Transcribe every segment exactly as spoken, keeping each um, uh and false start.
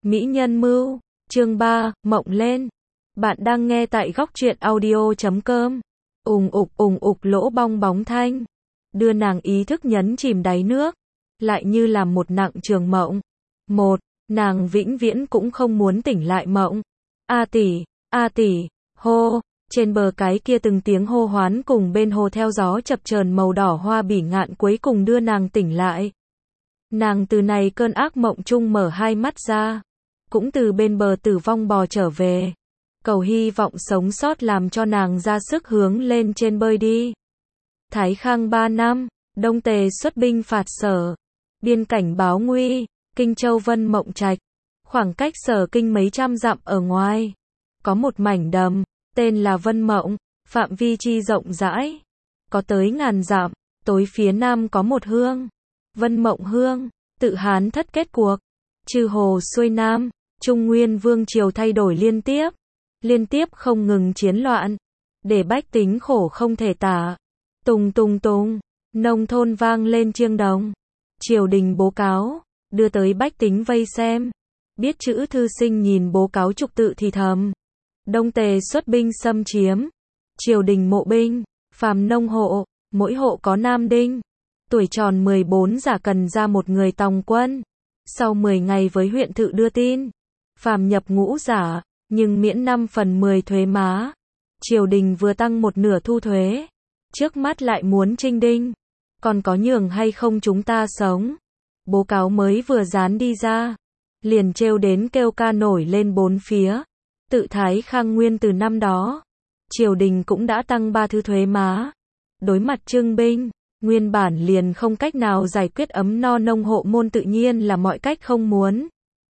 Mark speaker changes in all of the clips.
Speaker 1: Mỹ nhân mưu, chương ba, mộng lên. Bạn đang nghe tại góc truyện audio chấm com. Ùng ục ùng ục lỗ bong bóng thanh. Đưa nàng ý thức nhấn chìm đáy nước. Lại như là một nặng trường mộng. Một, nàng vĩnh viễn cũng không muốn tỉnh lại mộng. A tỷ, a tỷ, hô. Trên bờ cái kia từng tiếng hô hoán cùng bên hồ theo gió chập chờn màu đỏ hoa bỉ ngạn cuối cùng đưa nàng tỉnh lại. Nàng từ này cơn ác mộng chung mở hai mắt ra. Cũng từ bên bờ tử vong bò trở về. Cầu hy vọng sống sót làm cho nàng ra sức hướng lên trên bơi đi. Thái Khang ba năm, Đông Tề xuất binh phạt Sở. Biên cảnh báo nguy, Kinh Châu Vân Mộng Trạch. Khoảng cách Sở Kinh mấy trăm dặm ở ngoài. Có một mảnh đầm, tên là Vân Mộng, phạm vi chi rộng rãi. Có tới ngàn dặm, tối phía nam có một hương. Vân Mộng hương, tự Hán thất kết cuộc. Chư hồ xuôi nam, Trung Nguyên vương triều thay đổi liên tiếp. Liên tiếp không ngừng chiến loạn. Để bách tính khổ không thể tả. Tùng tùng tùng, nông thôn vang lên chiêng đồng. Triều đình bố cáo, đưa tới bách tính vây xem. Biết chữ thư sinh nhìn bố cáo trục tự thì thầm. Đông Tề xuất binh xâm chiếm. Triều đình mộ binh, phàm nông hộ, mỗi hộ có nam đinh. Tuổi tròn mười bốn giả cần ra một người tòng quân. Sau mười ngày với huyện thự đưa tin. Phàm nhập ngũ giả, nhưng miễn năm phần mười thuế má. Triều đình vừa tăng một nửa thu thuế. Trước mắt lại muốn trinh đinh. Còn có nhường hay không chúng ta sống? Bố cáo mới vừa dán đi ra. Liền trêu đến kêu ca nổi lên bốn phía. Tự Thái Khang Nguyên từ năm đó. Triều đình cũng đã tăng ba thứ thuế má. Đối mặt trưng binh. Nguyên bản liền không cách nào giải quyết ấm no nông hộ môn tự nhiên là mọi cách không muốn.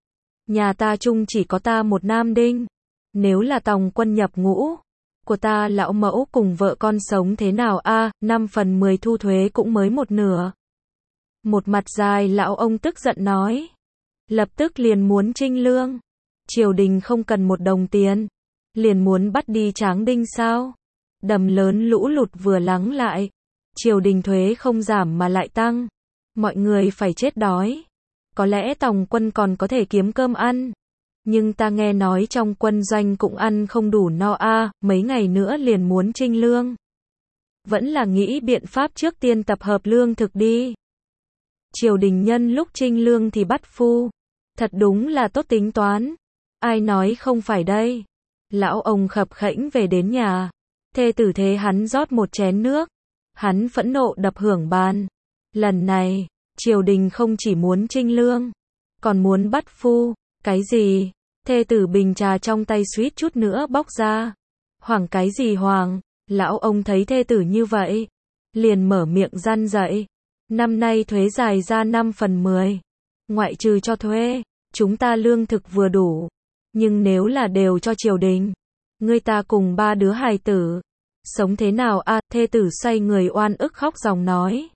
Speaker 1: Nhà ta chung chỉ có ta một nam đinh. Nếu là tòng quân nhập ngũ. Của ta lão mẫu cùng vợ con sống thế nào a năm phần mười thu thuế cũng mới một nửa. Một mặt dài lão ông tức giận nói. Lập tức liền muốn trinh lương. Triều đình không cần một đồng tiền. Liền muốn bắt đi tráng đinh sao? Đầm lớn lũ lụt vừa lắng lại. Triều đình thuế không giảm mà lại tăng. Mọi người phải chết đói. Có lẽ tòng quân còn có thể kiếm cơm ăn. Nhưng ta nghe nói trong quân doanh cũng ăn không đủ no a à, mấy ngày nữa liền muốn trinh lương. Vẫn là nghĩ biện pháp trước tiên tập hợp lương thực đi. Triều đình nhân lúc trinh lương thì bắt phu. Thật đúng là tốt tính toán. Ai nói không phải đây. Lão ông khập khễnh về đến nhà. Thê tử thế hắn rót một chén nước. Hắn phẫn nộ đập hưởng bàn. Lần này, triều đình không chỉ muốn trinh lương, còn muốn bắt phu. Cái gì? Thê tử bình trà trong tay suýt chút nữa bóc ra. Hoàng cái gì hoàng? Lão ông thấy thê tử như vậy. Liền mở miệng răn dậy. Năm nay thuế dài ra năm phần mười. Ngoại trừ cho thuê, chúng ta lương thực vừa đủ. Nhưng nếu là đều cho triều đình, ngươi ta cùng ba đứa hài tử. Sống thế nào a à, thê tử xoay người oan ức khóc ròng nói.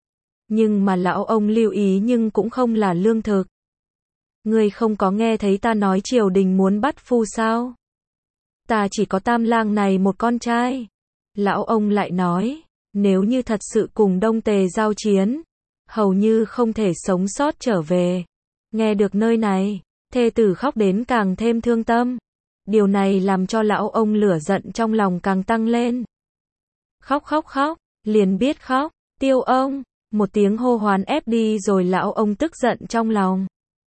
Speaker 1: Nhưng mà lão ông lưu ý nhưng cũng không là lương thực. Ngươi không có nghe thấy ta nói triều đình muốn bắt phu sao? Ta chỉ có tam lang này một con trai. Lão ông lại nói, nếu như thật sự cùng Đông Tề giao chiến, hầu như không thể sống sót trở về. Nghe được nơi này, thê tử khóc đến càng thêm thương tâm. Điều này làm cho lão ông lửa giận trong lòng càng tăng lên. Khóc khóc khóc, liền biết khóc, tiêu ông, một tiếng hô hoán ép đi rồi lão ông tức giận trong lòng.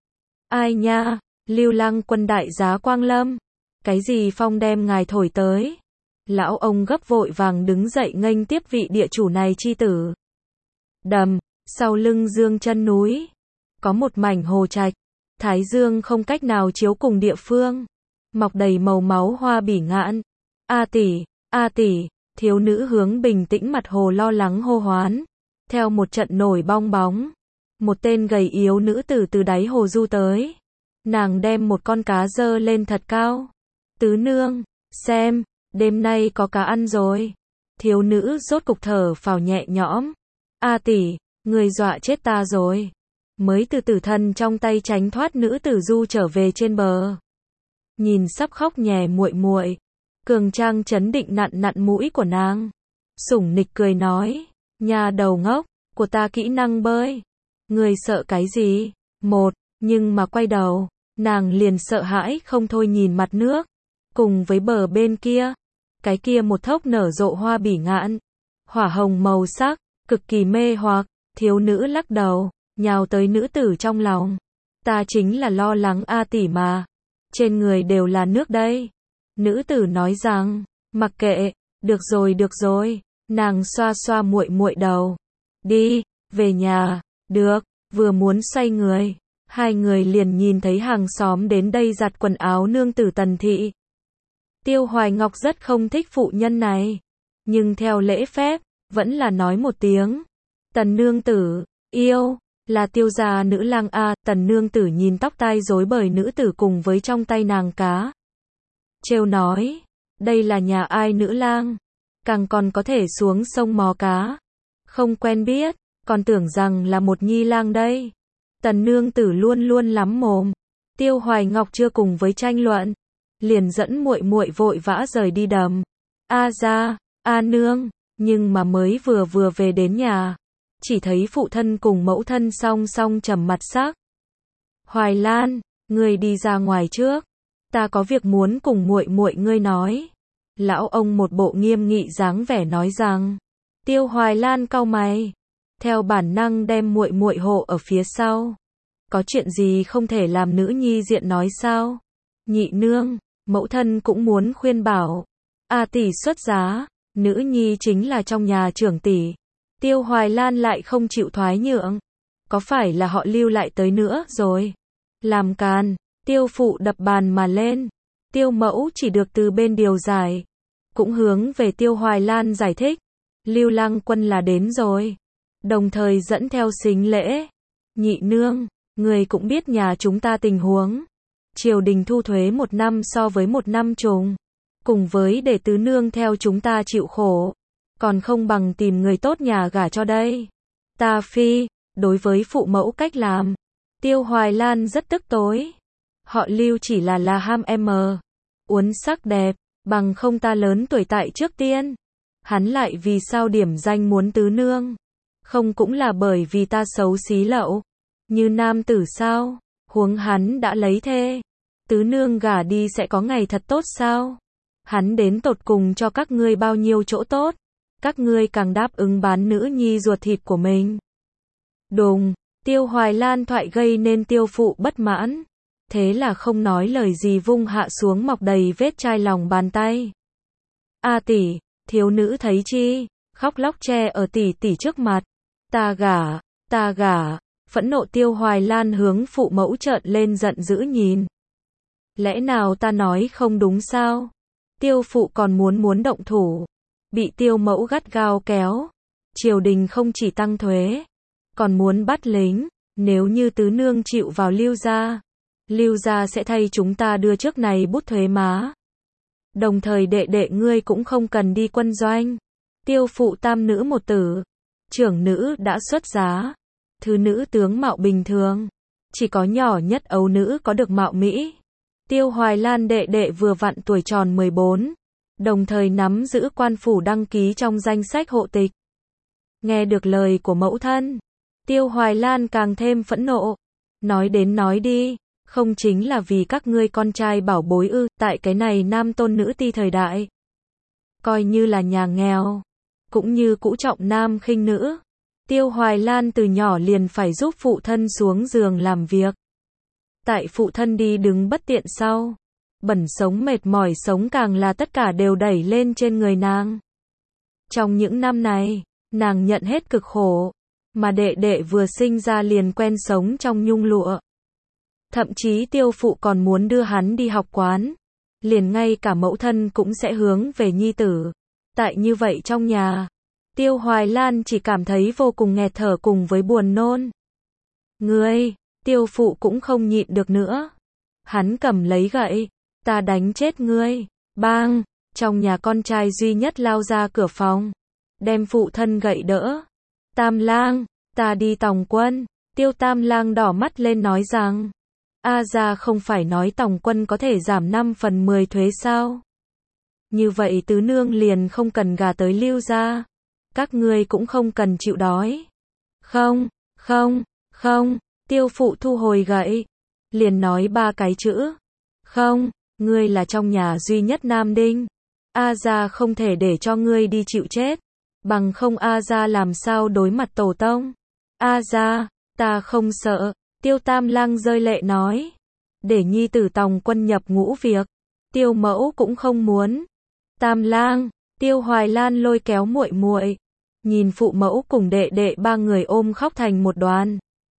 Speaker 1: Ai nha, Lưu Lăng quân đại giá Quang Lâm, cái gì phong đem ngài thổi tới. Lão ông gấp vội vàng đứng dậy nghênh tiếp vị địa chủ này chi tử. Đầm, sau lưng dương chân núi, có một mảnh hồ trạch, thái dương không cách nào chiếu cùng địa phương. Mọc đầy màu máu hoa bỉ ngạn. A tỷ, a tỷ, thiếu nữ hướng bình tĩnh mặt hồ lo lắng hô hoán. Theo một trận nổi bong bóng, một tên gầy yếu nữ tử từ đáy hồ du tới. Nàng đem một con cá dơ lên thật cao. Tứ nương, xem, đêm nay có cá ăn rồi. Thiếu nữ rốt cục thở phào nhẹ nhõm. A tỷ, người dọa chết ta rồi. Mới từ tử thần trong tay tránh thoát nữ tử du trở về trên bờ. Nhìn sắp khóc nhè muội muội, Cường Trang chấn định nặn nặn mũi của nàng. Sủng nịch cười nói, nhà đầu ngốc, của ta kỹ năng bơi. Người sợ cái gì? Một, nhưng mà quay đầu, nàng liền sợ hãi không thôi nhìn mặt nước, cùng với bờ bên kia, cái kia một thốc nở rộ hoa bỉ ngạn, hỏa hồng màu sắc, cực kỳ mê hoặc, thiếu nữ lắc đầu, nhào tới nữ tử trong lòng. Ta chính là lo lắng A tỷ mà, trên người đều là nước đây. Nữ tử nói rằng, mặc kệ, được rồi được rồi, nàng xoa xoa muội muội đầu. Đi, về nhà, được, vừa muốn xoay người, hai người liền nhìn thấy hàng xóm đến đây giặt quần áo nương tử Tần thị. Tiêu Hoài Ngọc rất không thích phụ nhân này, nhưng theo lễ phép, vẫn là nói một tiếng. Tần nương tử, yêu, là Tiêu gia nữ lang a. Tần nương tử nhìn tóc tai rối bời nữ tử cùng với trong tay nàng cá. Trêu nói, đây là nhà ai nữ lang, càng còn có thể xuống sông mò cá. Không quen biết, còn tưởng rằng là một nhi lang đây. Tần nương tử luôn luôn lắm mồm. Tiêu Hoài Ngọc chưa cùng với tranh luận, liền dẫn muội muội vội vã rời đi đầm. A gia, a nương, nhưng mà mới vừa vừa về đến nhà, chỉ thấy phụ thân cùng mẫu thân song song trầm mặt sắc. Hoài Lan, ngươi đi ra ngoài trước, ta có việc muốn cùng muội muội ngươi nói. Lão ông một bộ nghiêm nghị dáng vẻ nói rằng. Tiêu Hoài Lan cau mày, theo bản năng đem muội muội hộ ở phía sau. Có chuyện gì không thể làm nữ nhi diện nói sao? Nhị nương, mẫu thân cũng muốn khuyên bảo. A tỷ xuất giá, nữ nhi chính là trong nhà trưởng tỷ. Tiêu Hoài Lan lại không chịu thoái nhượng. Có phải là họ lưu lại tới nữa rồi? Làm càn, tiêu phụ đập bàn mà lên. Tiêu mẫu chỉ được từ bên điều giải. Cũng hướng về Tiêu Hoài Lan giải thích. Lưu Lang Quân là đến rồi. Đồng thời dẫn theo sính lễ. Nhị nương, người cũng biết nhà chúng ta tình huống. Triều đình thu thuế một năm so với một năm trùng. Cùng với để tứ nương theo chúng ta chịu khổ. Còn không bằng tìm người tốt nhà gả cho đây. Ta phi, đối với phụ mẫu cách làm. Tiêu Hoài Lan rất tức tối. Họ Lưu chỉ là là ham em uốn sắc đẹp, bằng không ta lớn tuổi tại trước tiên. Hắn lại vì sao điểm danh muốn tứ nương? Không cũng là bởi vì ta xấu xí lậu, như nam tử sao? Huống hắn đã lấy thê, tứ nương gả đi sẽ có ngày thật tốt sao? Hắn đến tột cùng cho các ngươi bao nhiêu chỗ tốt, các ngươi càng đáp ứng bán nữ nhi ruột thịt của mình. Đùng, Tiêu Hoài Lan thoại gây nên tiêu phụ bất mãn, thế là không nói lời gì vung hạ xuống mọc đầy vết chai lòng bàn tay. A tỷ, thiếu nữ thấy chi, khóc lóc che ở tỷ tỷ trước mặt. Ta gả, ta gả, phẫn nộ Tiêu Hoài Lan hướng phụ mẫu trợn lên giận dữ nhìn. Lẽ nào ta nói không đúng sao? Tiêu phụ còn muốn muốn động thủ, bị tiêu mẫu gắt gao kéo. Triều đình không chỉ tăng thuế, còn muốn bắt lính, nếu như tứ nương chịu vào Lưu gia, Lưu gia sẽ thay chúng ta đưa trước này bút thuế má. Đồng thời đệ đệ ngươi cũng không cần đi quân doanh. Tiêu phụ tam nữ một tử, trưởng nữ đã xuất giá, thứ nữ tướng mạo bình thường, chỉ có nhỏ nhất ấu nữ có được mạo mỹ. Tiêu Hoài Lan đệ đệ vừa vặn tuổi tròn mười bốn, đồng thời nắm giữ quan phủ đăng ký trong danh sách hộ tịch. Nghe được lời của mẫu thân, Tiêu Hoài Lan càng thêm phẫn nộ. Nói đến nói đi, không chính là vì các ngươi con trai bảo bối ư? Tại cái này nam tôn nữ ti thời đại, coi như là nhà nghèo, cũng như cũ trọng nam khinh nữ. Tiêu Hoài Lan từ nhỏ liền phải giúp phụ thân xuống giường làm việc. Tại phụ thân đi đứng bất tiện sau, bẩn sống mệt mỏi sống càng là tất cả đều đẩy lên trên người nàng. Trong những năm này, nàng nhận hết cực khổ, mà đệ đệ vừa sinh ra liền quen sống trong nhung lụa. Thậm chí tiêu phụ còn muốn đưa hắn đi học quán, liền ngay cả mẫu thân cũng sẽ hướng về nhi tử. Tại như vậy trong nhà, Tiêu Hoài Lan chỉ cảm thấy vô cùng nghẹt thở cùng với buồn nôn. Ngươi, tiêu phụ cũng không nhịn được nữa. Hắn cầm lấy gậy, ta đánh chết ngươi. Bang, trong nhà con trai duy nhất lao ra cửa phòng, đem phụ thân gậy đỡ. Tam lang, ta đi tòng quân. Tiêu Tam lang đỏ mắt lên nói rằng, A gia không phải nói tòng quân có thể giảm năm phần mười thuế sao? Như vậy tứ nương liền không cần gả tới Lưu gia. Các ngươi cũng không cần chịu đói. Không, không, không, tiêu phụ thu hồi gậy. liền nói ba cái chữ. Không, ngươi là trong nhà duy nhất nam đinh. A gia không thể để cho ngươi đi chịu chết. Bằng không A gia làm sao đối mặt tổ tông. A gia, ta không sợ. Tiêu Tam Lang rơi lệ nói. Để nhi tử Tòng Quân nhập ngũ việc. Tiêu mẫu cũng không muốn. Tam Lang, Tiêu Hoài Lan lôi kéo muội muội, nhìn phụ mẫu cùng đệ đệ ba người ôm khóc thành một đoàn.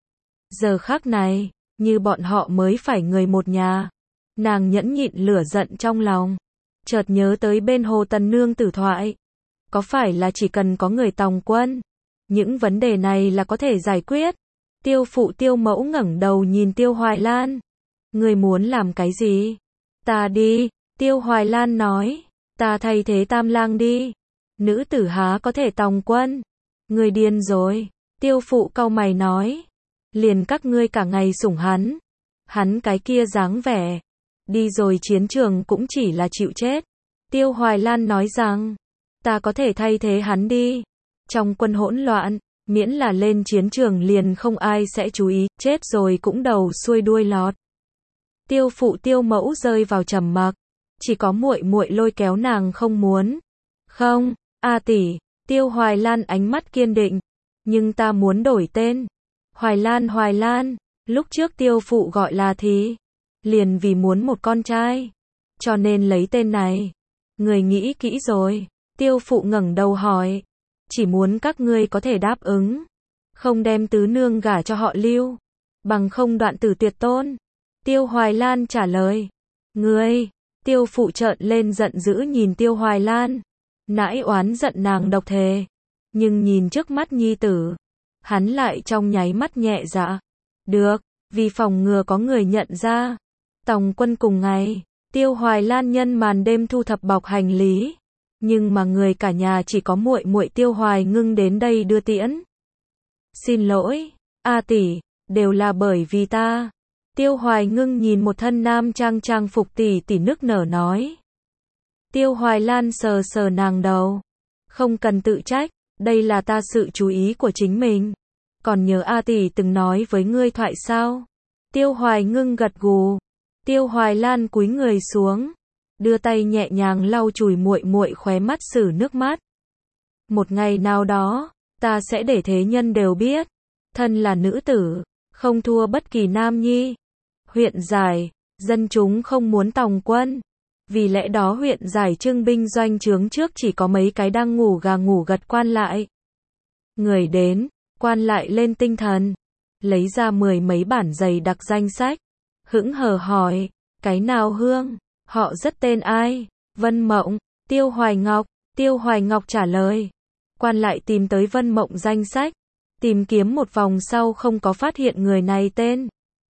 Speaker 1: Giờ khắc này, như bọn họ mới phải người một nhà. Nàng nhẫn nhịn lửa giận trong lòng, chợt nhớ tới bên Hồ Tần Nương tử thoại. Có phải là chỉ cần có người Tòng Quân, những vấn đề này là có thể giải quyết? Tiêu phụ Tiêu mẫu ngẩng đầu nhìn Tiêu Hoài Lan. Người muốn làm cái gì? Ta đi, Tiêu Hoài Lan nói. Ta thay thế Tam Lang đi. Nữ tử há có thể Tòng Quân? Người điên rồi. Tiêu phụ cau mày nói. Liền các ngươi cả ngày sủng hắn. Hắn cái kia dáng vẻ. Đi rồi chiến trường cũng chỉ là chịu chết. Tiêu Hoài Lan nói rằng. Ta có thể thay thế hắn đi. Trong quân hỗn loạn, miễn là lên chiến trường liền không ai sẽ chú ý. Chết rồi cũng đầu xuôi đuôi lọt. Tiêu phụ Tiêu mẫu rơi vào trầm mặc. Chỉ có muội muội lôi kéo nàng không muốn. Không, A tỷ, Tiêu Hoài Lan ánh mắt kiên định. Nhưng ta muốn đổi tên. Hoài Lan Hoài Lan, lúc trước Tiêu phụ gọi là thì. Liền vì muốn một con trai. Cho nên lấy tên này. Người nghĩ kỹ rồi. Tiêu phụ ngẩng đầu hỏi. Chỉ muốn các ngươi có thể đáp ứng. Không đem tứ nương gả cho họ Lưu. Bằng không đoạn tử tuyệt tôn. Tiêu Hoài Lan trả lời. Ngươi. Tiêu phụ trợn lên giận dữ nhìn Tiêu Hoài Lan. Nãi oán giận nàng độc thề. Nhưng nhìn trước mắt nhi tử. Hắn lại trong nháy mắt nhẹ dạ. Được, vì phòng ngừa có người nhận ra. Tòng Quân cùng ngày, Tiêu Hoài Lan nhân màn đêm thu thập bọc hành lý. Nhưng mà người cả nhà chỉ có muội muội Tiêu Hoài Ngưng đến đây đưa tiễn. Xin lỗi, A tỷ, đều là bởi vì ta. Tiêu Hoài Ngưng nhìn một thân nam trang trang phục tỷ tỷ nức nở nói. Tiêu Hoài Lan sờ sờ nàng đầu. Không cần tự trách, đây là ta sự chú ý của chính mình. Còn nhớ A tỷ từng nói với ngươi thoại sao? Tiêu Hoài Ngưng gật gù. Tiêu Hoài Lan cúi người xuống, đưa tay nhẹ nhàng lau chùi muội muội khóe mắt sử nước mắt. Một ngày nào đó, ta sẽ để thế nhân đều biết, thân là nữ tử, không thua bất kỳ nam nhi. Huyện Giải, dân chúng không muốn Tòng Quân. Vì lẽ đó huyện Giải trưng binh doanh trướng trước chỉ có mấy cái đang ngủ gà ngủ gật quan lại. Người đến, quan lại lên tinh thần, lấy ra mười mấy bản dày đặc danh sách, hững hờ hỏi, cái nào Hương, họ rất tên ai? Vân Mộng, Tiêu Hoài Ngọc. Tiêu Hoài Ngọc trả lời. Quan lại tìm tới Vân Mộng danh sách, tìm kiếm một vòng sau không có phát hiện người này tên.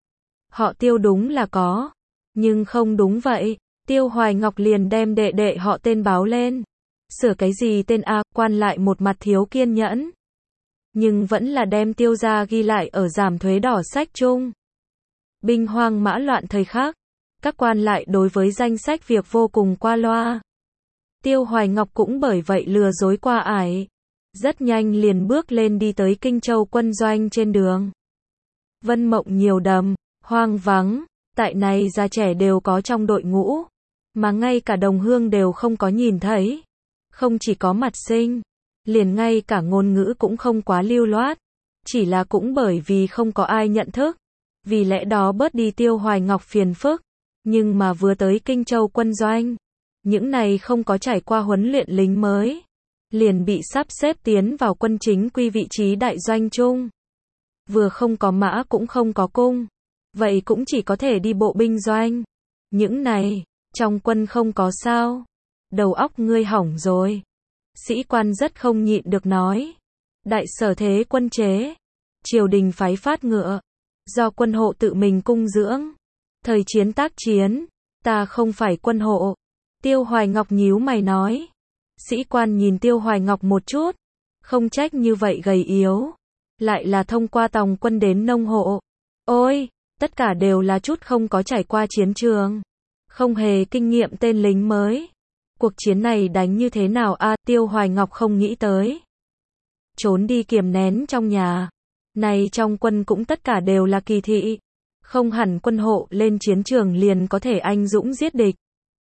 Speaker 1: Họ Tiêu đúng là có, nhưng không đúng vậy. Tiêu Hoài Ngọc liền đem đệ đệ họ tên báo lên. Sửa cái gì tên a? Quan lại một mặt thiếu kiên nhẫn, nhưng vẫn là đem Tiêu gia ghi lại ở giảm thuế đỏ sách chung. Binh hoang mã loạn thời khắc, các quan lại đối với danh sách việc vô cùng qua loa. Tiêu Hoài Ngọc cũng bởi vậy lừa dối qua ải. Rất nhanh liền bước lên đi tới Kinh Châu quân doanh trên đường. Vân Mộng nhiều đầm, hoang vắng, tại này già trẻ đều có trong đội ngũ, mà ngay cả đồng hương đều không có nhìn thấy. Không chỉ có mặt sinh, liền ngay cả ngôn ngữ cũng không quá lưu loát, chỉ là cũng bởi vì không có ai nhận thức, vì lẽ đó bớt đi Tiêu Hoài Ngọc phiền phức. Nhưng mà vừa tới Kinh Châu quân doanh, những này không có trải qua huấn luyện lính mới, liền bị sắp xếp tiến vào quân chính quy vị trí đại doanh chung. Vừa không có mã cũng không có cung, vậy cũng chỉ có thể đi bộ binh doanh. Những này, trong quân không có sao. Đầu óc ngươi hỏng rồi. Sĩ quan rất không nhịn được nói. Đại sở thế quân chế, triều đình phái phát ngựa, do quân hộ tự mình cung dưỡng. Thời chiến tác chiến, ta không phải quân hộ. Tiêu Hoài Ngọc nhíu mày nói. Sĩ quan nhìn Tiêu Hoài Ngọc một chút, không trách như vậy gầy yếu, lại là thông qua Tòng Quân đến nông hộ. Ôi, tất cả đều là chút không có trải qua chiến trường, không hề kinh nghiệm tên lính mới. Cuộc chiến này đánh như thế nào a? À, Tiêu Hoài Ngọc không nghĩ tới. Trốn đi kiềm nén trong nhà. Này trong quân cũng tất cả đều là kỳ thị. Không hẳn quân hộ lên chiến trường liền có thể anh dũng giết địch.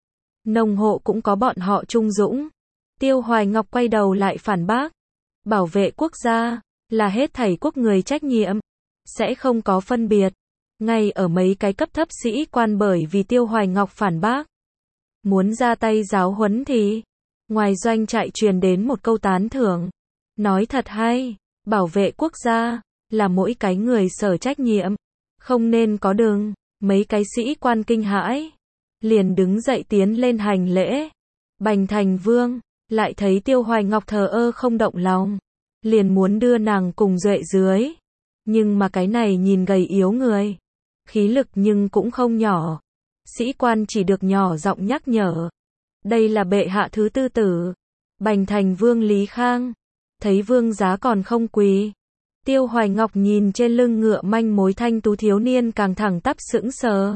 Speaker 1: Nông hộ cũng có bọn họ trung dũng. Tiêu Hoài Ngọc quay đầu lại phản bác. Bảo vệ quốc gia, là hết thảy quốc người trách nhiệm. Sẽ không có phân biệt. Ngay ở mấy cái cấp thấp sĩ quan bởi vì Tiêu Hoài Ngọc phản bác. Muốn ra tay giáo huấn thì. Ngoài doanh trại truyền đến một câu tán thưởng. Nói thật hay, bảo vệ quốc gia, là mỗi cái người sở trách nhiệm. Không nên có đừng. Mấy cái sĩ quan kinh hãi. Liền đứng dậy tiến lên hành lễ. Bành Thành Vương, lại thấy Tiêu Hoài Ngọc thờ ơ không động lòng. Liền muốn đưa nàng cùng duệ dưới. Nhưng mà cái này nhìn gầy yếu người. Khí lực nhưng cũng không nhỏ. Sĩ quan chỉ được nhỏ giọng nhắc nhở. Đây là bệ hạ thứ tư tử. Bành Thành Vương Lý Khang. Thấy vương giá còn không quỳ. Tiêu Hoài Ngọc nhìn trên lưng ngựa manh mối thanh tú thiếu niên càng thẳng tắp sững sờ.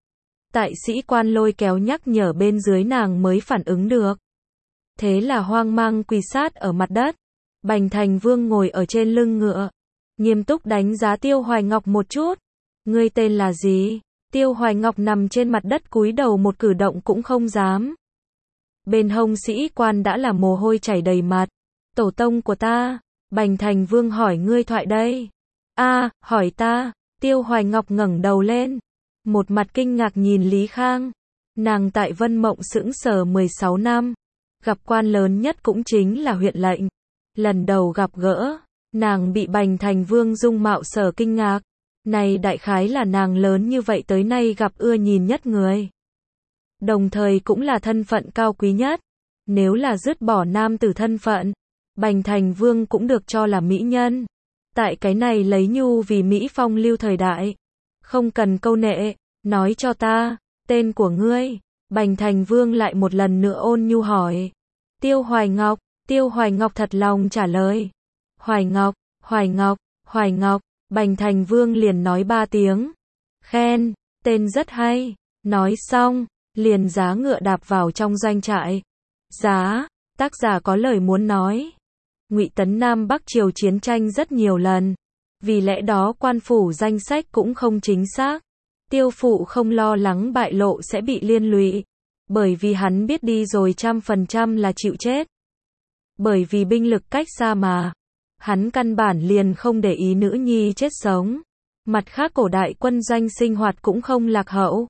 Speaker 1: Tại sĩ quan lôi kéo nhắc nhở bên dưới nàng mới phản ứng được. Thế là hoang mang quỳ sát ở mặt đất. Bành Thành Vương ngồi ở trên lưng ngựa. Nghiêm túc đánh giá Tiêu Hoài Ngọc một chút. Ngươi tên là gì? Tiêu Hoài Ngọc nằm trên mặt đất cúi đầu một cử động cũng không dám. Bên hông sĩ quan đã là mồ hôi chảy đầy mặt. Tổ tông của ta. Bành Thành Vương hỏi ngươi thoại đây. A, hỏi ta. Tiêu Hoài Ngọc ngẩng đầu lên. Một mặt kinh ngạc nhìn Lý Khang. Nàng tại Vân Mộng sững sờ mười sáu năm. Gặp quan lớn nhất cũng chính là huyện lệnh. Lần đầu gặp gỡ, nàng bị Bành Thành Vương dung mạo sở kinh ngạc. Này đại khái là nàng lớn như vậy tới nay gặp ưa nhìn nhất người. Đồng thời cũng là thân phận cao quý nhất. Nếu là dứt bỏ nam tử thân phận, Bành Thành Vương cũng được cho là mỹ nhân. Tại cái này lấy nhu vì mỹ phong lưu thời đại. Không cần câu nệ, nói cho ta, tên của ngươi. Bành Thành Vương lại một lần nữa ôn nhu hỏi. Tiêu Hoài Ngọc. Tiêu Hoài Ngọc thật lòng trả lời. Hoài Ngọc, Hoài Ngọc, Hoài Ngọc. Bành Thành Vương liền nói ba tiếng. Khen, tên rất hay. Nói xong, liền giá ngựa đạp vào trong doanh trại. Giá, tác giả có lời muốn nói. Ngụy Tấn Nam Bắc Triều chiến tranh rất nhiều lần. Vì lẽ đó quan phủ danh sách cũng không chính xác. Tiêu phụ không lo lắng bại lộ sẽ bị liên lụy. Bởi vì hắn biết đi rồi trăm phần trăm là chịu chết. Bởi vì binh lực cách xa mà. Hắn căn bản liền không để ý nữ nhi chết sống. Mặt khác cổ đại quân doanh sinh hoạt cũng không lạc hậu.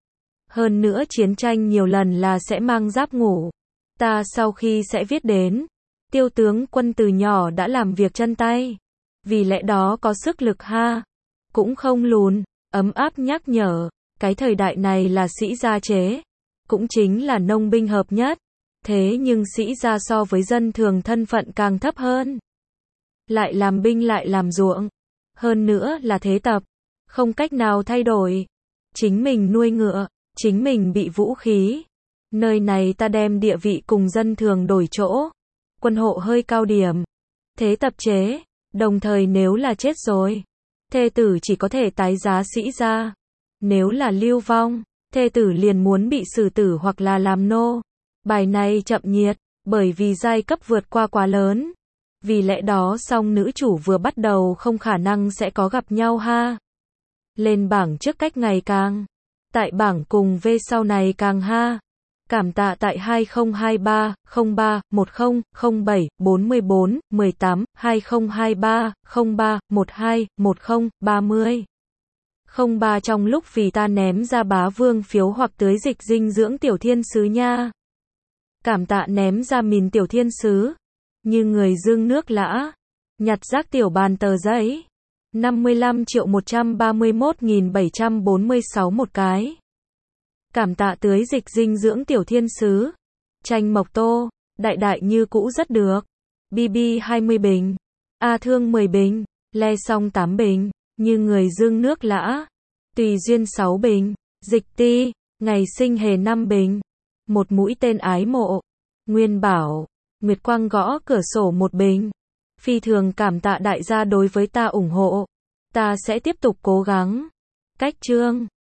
Speaker 1: Hơn nữa chiến tranh nhiều lần là sẽ mang giáp ngủ. Ta sau khi sẽ viết đến. Tiêu tướng quân từ nhỏ đã làm việc chân tay. Vì lẽ đó có sức lực ha. Cũng không lùn, ấm áp nhắc nhở. Cái thời đại này là sĩ gia chế. Cũng chính là nông binh hợp nhất. Thế nhưng sĩ gia so với dân thường thân phận càng thấp hơn. Lại làm binh lại làm ruộng. Hơn nữa là thế tập. Không cách nào thay đổi. Chính mình nuôi ngựa. Chính mình bị vũ khí. Nơi này ta đem địa vị cùng dân thường đổi chỗ. Quân hộ hơi cao điểm. Thế tập chế. Đồng thời nếu là chết rồi. Thê tử chỉ có thể tái giá sĩ gia. Nếu là lưu vong. Thê tử liền muốn bị xử tử hoặc là làm nô. Bài này chậm nhiệt. Bởi vì giai cấp vượt qua quá lớn. Vì lẽ đó song nữ chủ vừa bắt đầu không khả năng sẽ có gặp nhau ha. Lên bảng trước cách ngày càng. Tại bảng cùng V sau này càng ha. Cảm tạ tại hai không hai ba, không ba, một không, không bảy, bốn bốn, mười tám, hai không hai ba, không ba, một hai, một không, ba mươi. Không ba trong lúc vì ta ném ra bá vương phiếu hoặc tưới dịch dinh dưỡng tiểu thiên sứ nha. Cảm tạ ném ra mìn tiểu thiên sứ. Như người dương nước lã. Nhặt rác tiểu bàn tờ giấy. năm mươi lăm triệu một trăm ba mươi mốt nghìn bảy trăm bốn mươi sáu một cái. Cảm tạ tưới dịch dinh dưỡng tiểu thiên sứ. Chanh mộc tô. Đại đại như cũ rất được. bê bê hai mươi bình. A thương mười bình. Le song tám bình. Như người dương nước lã. Tùy duyên sáu bình. Dịch ti. Ngày sinh hề năm bình. Một mũi tên ái mộ. Nguyên bảo. Nguyệt quang gõ cửa sổ một bình. Phi thường cảm tạ đại gia đối với ta ủng hộ. Ta sẽ tiếp tục cố gắng. Cách chương.